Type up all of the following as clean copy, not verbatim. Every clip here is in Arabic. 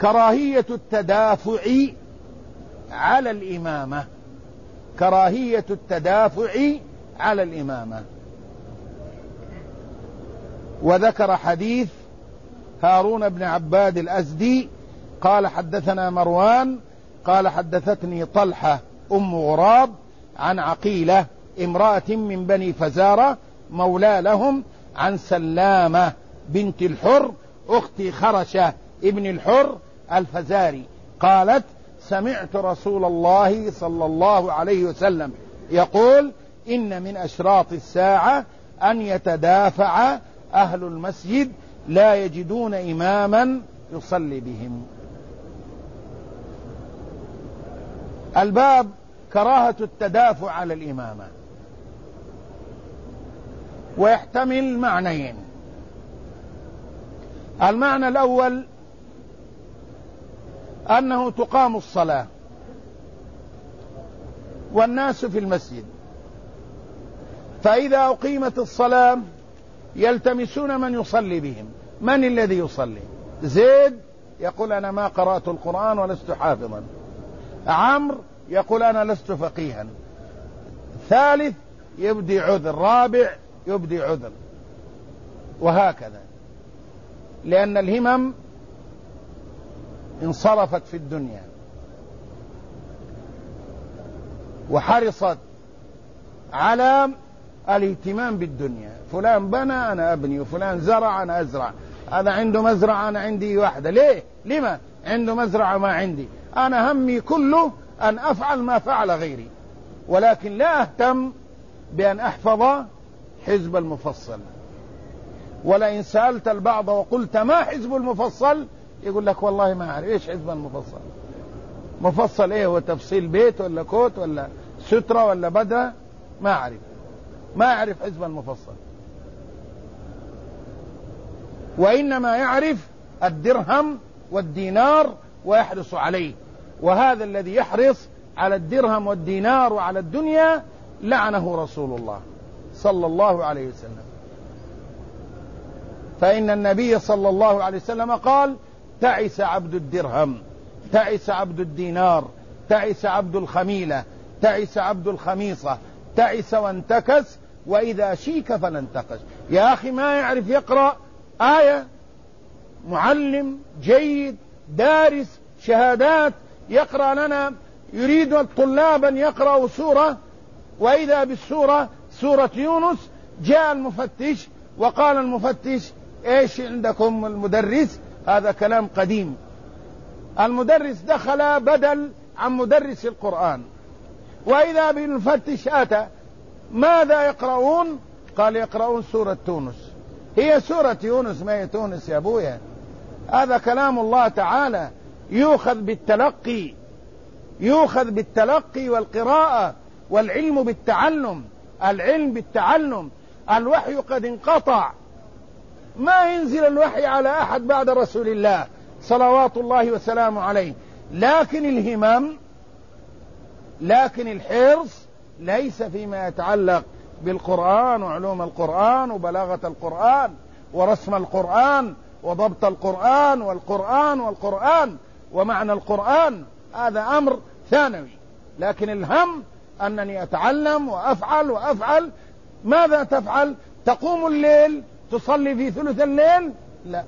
كراهية التدافع على الإمامة، كراهية التدافع على الإمامة. وذكر حديث هارون بن عباد الأزدي قال حدثنا مروان قال حدثتني طلحة أم غراب عن عقيلة امرأة من بني فزارة مولى لهم عن سلامة بنت الحر أخت خرشة ابن الحر الفزاري قالت سمعت رسول الله صلى الله عليه وسلم يقول إن من أشراط الساعة أن يتدافع أهل المسجد لا يجدون إماما يصلي بهم. الباب كراهة التدافع على الإمامة، ويحتمل معنيين. المعنى الأول أنه تقام الصلاة والناس في المسجد، فإذا أقيمت الصلاة يلتمسون من يصلي بهم. من الذي يصلي؟ زيد يقول أنا ما قرأت القرآن ولست حافظا، عمرو يقول أنا لست فقيها، ثالث يبدي عذر، رابع يبدي عذر، وهكذا، لأن الهمم انصرفت في الدنيا وحرصت على الاهتمام بالدنيا. فلان بنى أنا أبني، وفلان زرع أنا أزرع، هذا عنده مزرعة أنا عندي واحدة. ليه؟ لما عنده مزرعة ما عندي؟ أنا همي كله أن أفعل ما فعل غيري، ولكن لا أهتم بأن أحفظ حزب المفصل. ولئن سألت البعض وقلت ما حزب المفصل يقول لك والله ما أعرف. إيش حزب المفصل؟ مفصل إيه؟ هو تفصيل بيت ولا كوت ولا سترة ولا بدرة؟ ما أعرف، ما أعرف حزب المفصل. وإنما يعرف الدرهم والدينار ويحرص عليه، وهذا الذي يحرص على الدرهم والدينار وعلى الدنيا لعنه رسول الله صلى الله عليه وسلم. فإن النبي صلى الله عليه وسلم قال تعس عبد الدرهم، تعس عبد الدينار، تعس عبد الخميلة، تعس عبد الخميصة، تعس وانتكس، وإذا شيك فلانتقش. يا أخي ما يعرف يقرأ آية، معلم جيد دارس شهادات يقرأ لنا، يريد الطلاب أن يقرأوا سورة، وإذا بالسورة سورة يونس، جاء المفتش وقال المفتش إيش عندكم المدرس؟ هذا كلام قديم. المدرس دخل بدل عن مدرس القرآن، وإذا بالمفتش أتى ماذا يقرؤون؟ قال يقرؤون سورة تونس. هي سورة يونس ما هي تونس يا أبويا. هذا كلام الله تعالى يؤخذ بالتلقي، يؤخذ بالتلقي والقراءة، والعلم بالتعلم، العلم بالتعلم. الوحي قد انقطع، ما ينزل الوحي على أحد بعد رسول الله صلوات الله وسلامه عليه. لكن الهمم، لكن الحرص ليس فيما يتعلق بالقرآن وعلوم القرآن وبلاغة القرآن ورسم القرآن وضبط القرآن والقرآن ومعنى القرآن، هذا أمر ثانوي. لكن الهم أنني أتعلم وأفعل. ماذا تفعل؟ تقوم الليل تصلي في ثلث الليل؟ لا،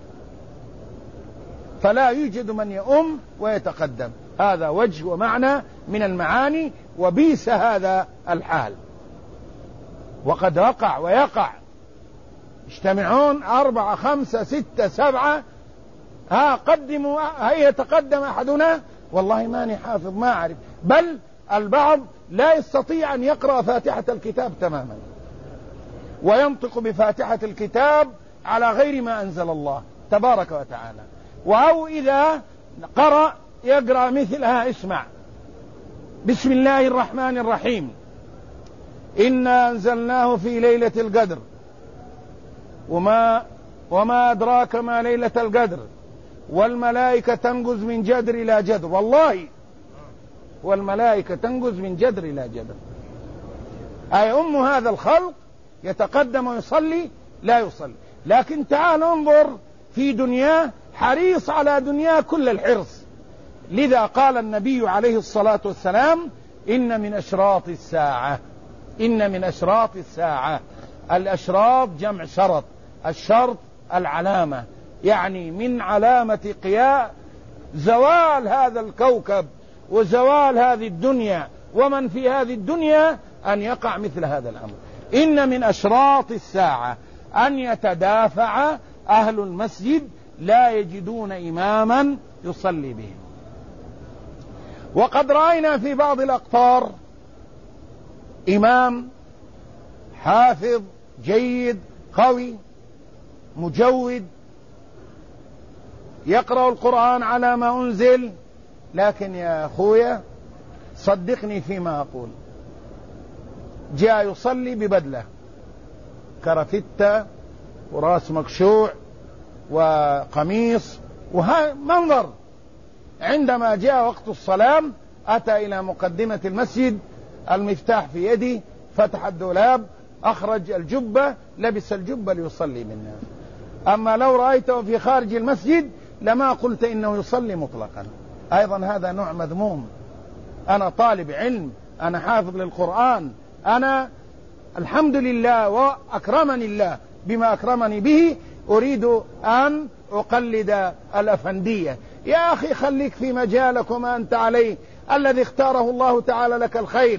فلا يوجد من يؤم ويتقدم. هذا وجه ومعنى من المعاني، وبيس هذا الحال. وقد وقع ويقع، يجتمعون 4 5 6 7، قدموا، هيا يتقدم أحدنا، والله ماني حافظ ما أعرف. بل البعض لا يستطيع أن يقرأ فاتحة الكتاب تماما، وينطق بفاتحة الكتاب على غير ما أنزل الله تبارك وتعالى. أو إذا قرأ يقرأ مثلها، اسمع: بسم الله الرحمن الرحيم، إنا أنزلناه في ليلة القدر، وما أدراك ما ليلة القدر، والملائكة تنقز من جدر إلى جدر. والله والملائكة تنقز من جدر إلى جدر. أي هذا الخلق يتقدم ويصلي؟ لا يصلي. لكن تعال انظر في دنياه حريص على دنياه كل الحرص. لذا قال النبي عليه الصلاة والسلام: إن من أشراط الساعة، إن من أشراط الساعة. الأشراط جمع شرط، الشرط العلامة، يعني من علامة قيام زوال هذا الكوكب وزوال هذه الدنيا ومن في هذه الدنيا أن يقع مثل هذا الأمر. إن من أشراط الساعة أن يتدافع أهل المسجد لا يجدون إماما يصلي بهم. وقد رأينا في بعض الأقطار إمام حافظ جيد قوي مجود يقرأ القرآن على ما أنزل، لكن يا أخويا صدقني فيما أقول، جاء يصلي ببدلة كرافتة وراس مكشوع وقميص ومنظر. عندما جاء وقت الصلاة أتى إلى مقدمة المسجد، المفتاح في يده، فتح الدولاب، أخرج الجبة، لبس الجبة ليصلي بالناس. أما لو رأيته في خارج المسجد لما قلت إنه يصلي مطلقا. أيضا هذا نوع مذموم. أنا طالب علم، أنا حافظ للقرآن، أنا الحمد لله وأكرمني الله بما أكرمني به، أريد أن أقلد الأفندية. يا أخي خليك في مجالك وما أنت عليه، الذي اختاره الله تعالى لك الخير.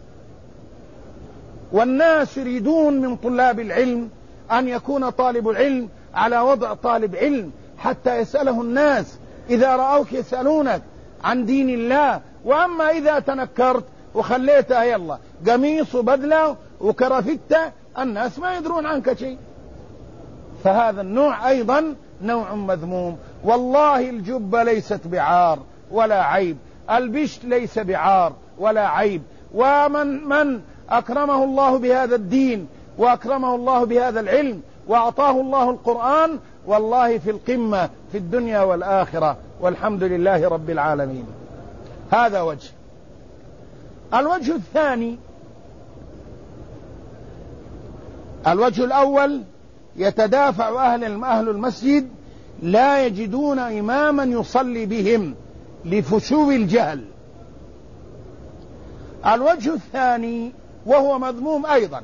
والناس يريدون من طلاب العلم أن يكون طالب العلم على وضع طالب علم حتى يسأله الناس، إذا رأوك يسألونك عن دين الله. وأما إذا تنكرت وخليتها يلا قميص وبدلة وكرافتة، الناس ما يدرون عنك شيء. فهذا النوع أيضا نوع مذموم. والله الجبة ليست بعار ولا عيب، البشت ليس بعار ولا عيب. ومن أكرمه الله بهذا الدين وأكرمه الله بهذا العلم وأعطاه الله القرآن، والله في القمة في الدنيا والآخرة، والحمد لله رب العالمين. هذا وجه. الوجه الثاني، الوجه الأول يتدافع أهل المسجد لا يجدون إماما يصلي بهم لفشو الجهل. الوجه الثاني وهو مذموم أيضا،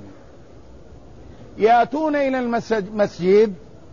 يأتون إلى المسجد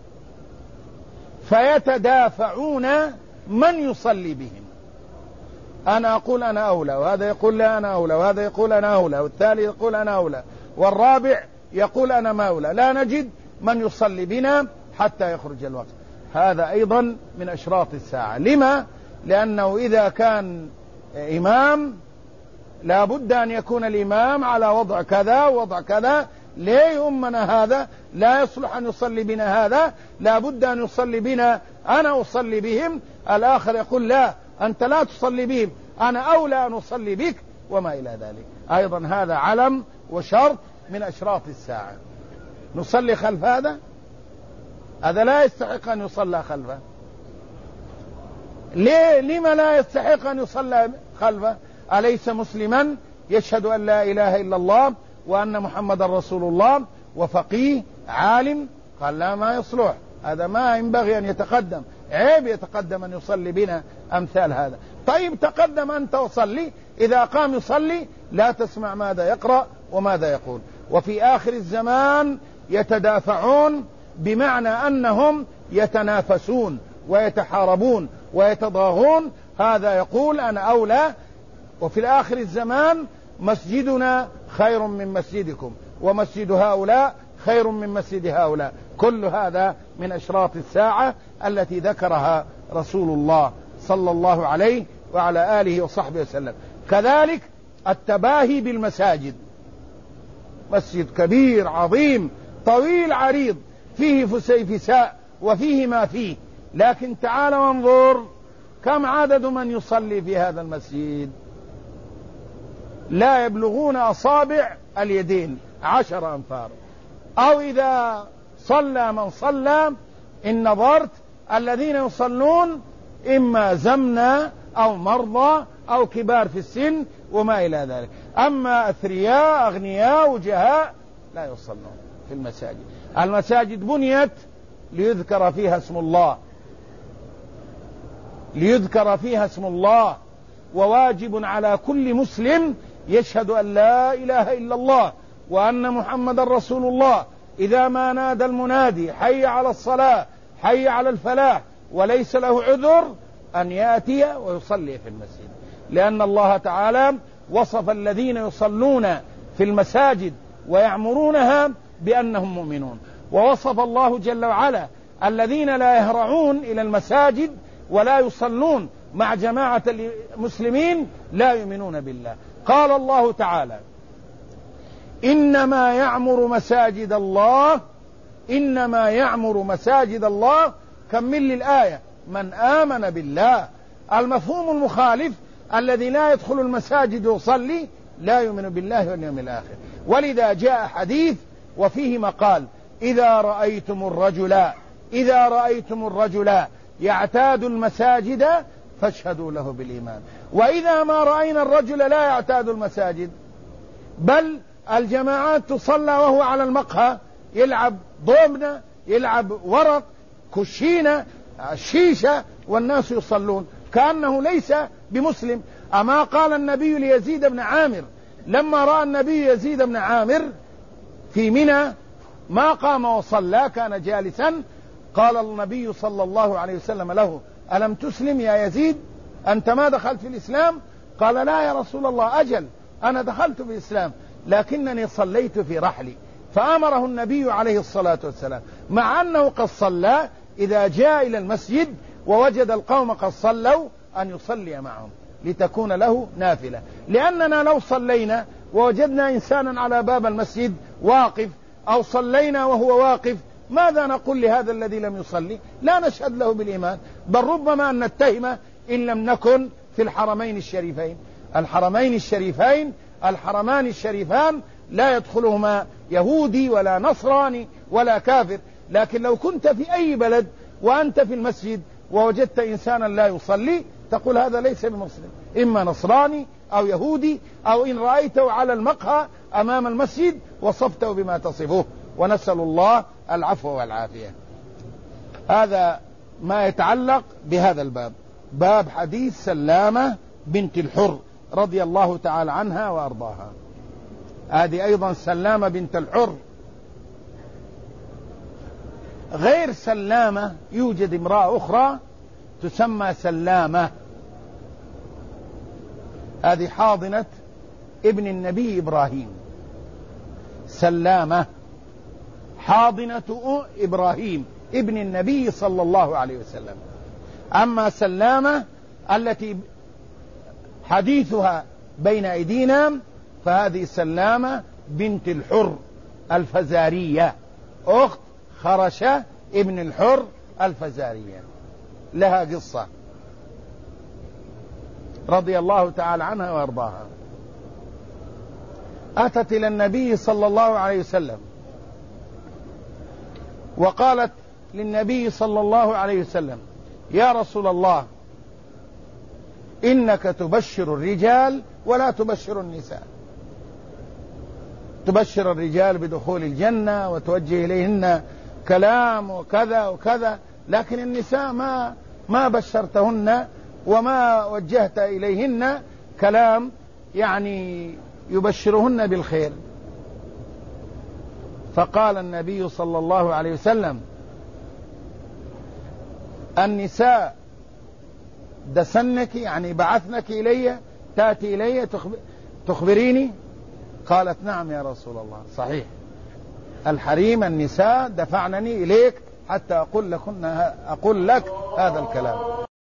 فيتدافعون من يصلي بهم. أنا أقول أنا أولى، وهذا يقول لا أنا أولى، وهذا يقول أنا أولى، والثالث يقول أنا أولى، والرابع يقول أنا ما أولى. لا نجد من يصلي بنا حتى يخرج الوقت. هذا أيضا من أشراط الساعة. لما؟ لأنه إذا كان إمام لا بد أن يكون الإمام على وضع كذا ووضع كذا. ليه يؤمنا هذا؟ لا يصلح أن يصلي بنا هذا، لا بد أن يصلي بنا أنا أصلي بهم. الآخر يقول لا أنت لا تصلي بهم، أنا أولى أن أصلي بك، وما إلى ذلك. أيضا هذا علم وشرط من أشراط الساعة. نصلي خلف هذا لا يستحق أن يصلى خلفه. لما لا يستحق أن يصلى خلفه؟ أليس مسلما يشهد أن لا إله إلا الله وأن محمد رسول الله وفقيه عالم؟ قال لا ما يصلح، هذا ما ينبغي أن يتقدم، عيب يتقدم أن يصلي بنا أمثال هذا. طيب تقدم أنت وصلي، إذا قام يصلي لا تسمع ماذا يقرأ وماذا يقول. وفي آخر الزمان يتدافعون بمعنى أنهم يتنافسون ويتحاربون ويتضاغون. هذا يقول أنا أولى، وفي الآخر الزمان مسجدنا خير من مسجدكم، ومسجد هؤلاء خير من مسجد هؤلاء. كل هذا من أشراط الساعة التي ذكرها رسول الله صلى الله عليه وعلى آله وصحبه وسلم. كذلك التباهي بالمساجد، مسجد كبير عظيم طويل عريض فيه فسيفساء وفيه ما فيه، لكن تعال وانظر كم عدد من يصلي في هذا المسجد؟ لا يبلغون أصابع اليدين 10 أنفار. أو إذا صلى من صلى إن نظرت الذين يصلون إما زمنا أو مرضى أو كبار في السن وما إلى ذلك. أما أثرياء أغنياء وجهاء لا يصلون في المساجد. المساجد بنيت ليذكر فيها اسم الله، ليذكر فيها اسم الله، وواجب على كل مسلم يشهد أن لا إله إلا الله وأن محمد رسول الله إذا ما نادى المنادي حي على الصلاة حي على الفلاح وليس له عذر أن يأتي ويصلي في المسجد، لأن الله تعالى وصف الذين يصلون في المساجد ويعمرونها بأنهم مؤمنون، ووصف الله جل وعلا الذين لا يهرعون إلى المساجد ولا يصلون مع جماعة المسلمين لا يؤمنون بالله. قال الله تعالى إنما يعمر مساجد الله، إنما يعمر مساجد الله، كمل الآية، من آمن بالله. المفهوم المخالف الذي لا يدخل المساجد ويصلي لا يؤمن بالله واليوم الآخر. ولذا جاء حديث وفيه مقال إذا رأيتم الرجل يعتاد المساجد فاشهدوا له بالإيمان. وإذا ما رأينا الرجل لا يعتاد المساجد بل الجماعات تصلى وهو على المقهى يلعب ضمنة يلعب ورق كشينة شيشة والناس يصلون كأنه ليس بمسلم. أما قال النبي ليزيد بن عامر لما رأى النبي يزيد بن عامر في منى ما قام وصلى كان جالسا، قال النبي صلى الله عليه وسلم له ألم تسلم يا يزيد؟ أنت ما دخلت في الإسلام؟ قال لا يا رسول الله، أجل أنا دخلت في الإسلام لكنني صليت في رحلي. فأمره النبي عليه الصلاة والسلام مع أنه قد صلى إذا جاء إلى المسجد ووجد القوم قد صلوا أن يصلي معهم لتكون له نافلة. لأننا لو صلينا ووجدنا إنسانا على باب المسجد واقف أو صلينا وهو واقف ماذا نقول لهذا الذي لم يصلي؟ لا نشهد له بالإيمان، بل ربما أن نتهمه إن لم نكن في الحرمين الشريفين. الحرمان الشريفان لا يدخلهما يهودي ولا نصراني ولا كافر. لكن لو كنت في أي بلد وأنت في المسجد ووجدت إنسانا لا يصلي تقول هذا ليس بمسلم، إما نصراني أو يهودي، أو إن رأيته على المقهى أمام المسجد وصفته بما تصفه، ونسأل الله العفو والعافية. هذا ما يتعلق بهذا الباب، باب حديث سلامة بنت الحر رضي الله تعالى عنها وأرضاها. هذه أيضا سلامة بنت الحر. غير سلامة يوجد امرأة أخرى تسمى سلامة، هذه حاضنة ابن النبي إبراهيم. سلامة حاضنة إبراهيم ابن النبي صلى الله عليه وسلم. أما سلامة التي حديثها بين أيدينا فهذه سلامة بنت الحر الفزارية، أخت خرشة ابن الحر الفزارية، لها قصة رضي الله تعالى عنها وارضاها. أتت إلى النبي صلى الله عليه وسلم وقالت للنبي صلى الله عليه وسلم يا رسول الله إنك تبشر الرجال ولا تبشر النساء، تبشر الرجال بدخول الجنة وتوجه إليهن كلام وكذا وكذا، لكن النساء ما بشرتهن وما وجهت إليهن كلام يعني يبشرهن بالخير. فقال النبي صلى الله عليه وسلم النساء دسنك يعني بعثنك إلي تأتي إلي تخبريني؟ قالت نعم يا رسول الله صحيح، الحريم النساء دفعنني إليك حتى أقول لك هذا الكلام.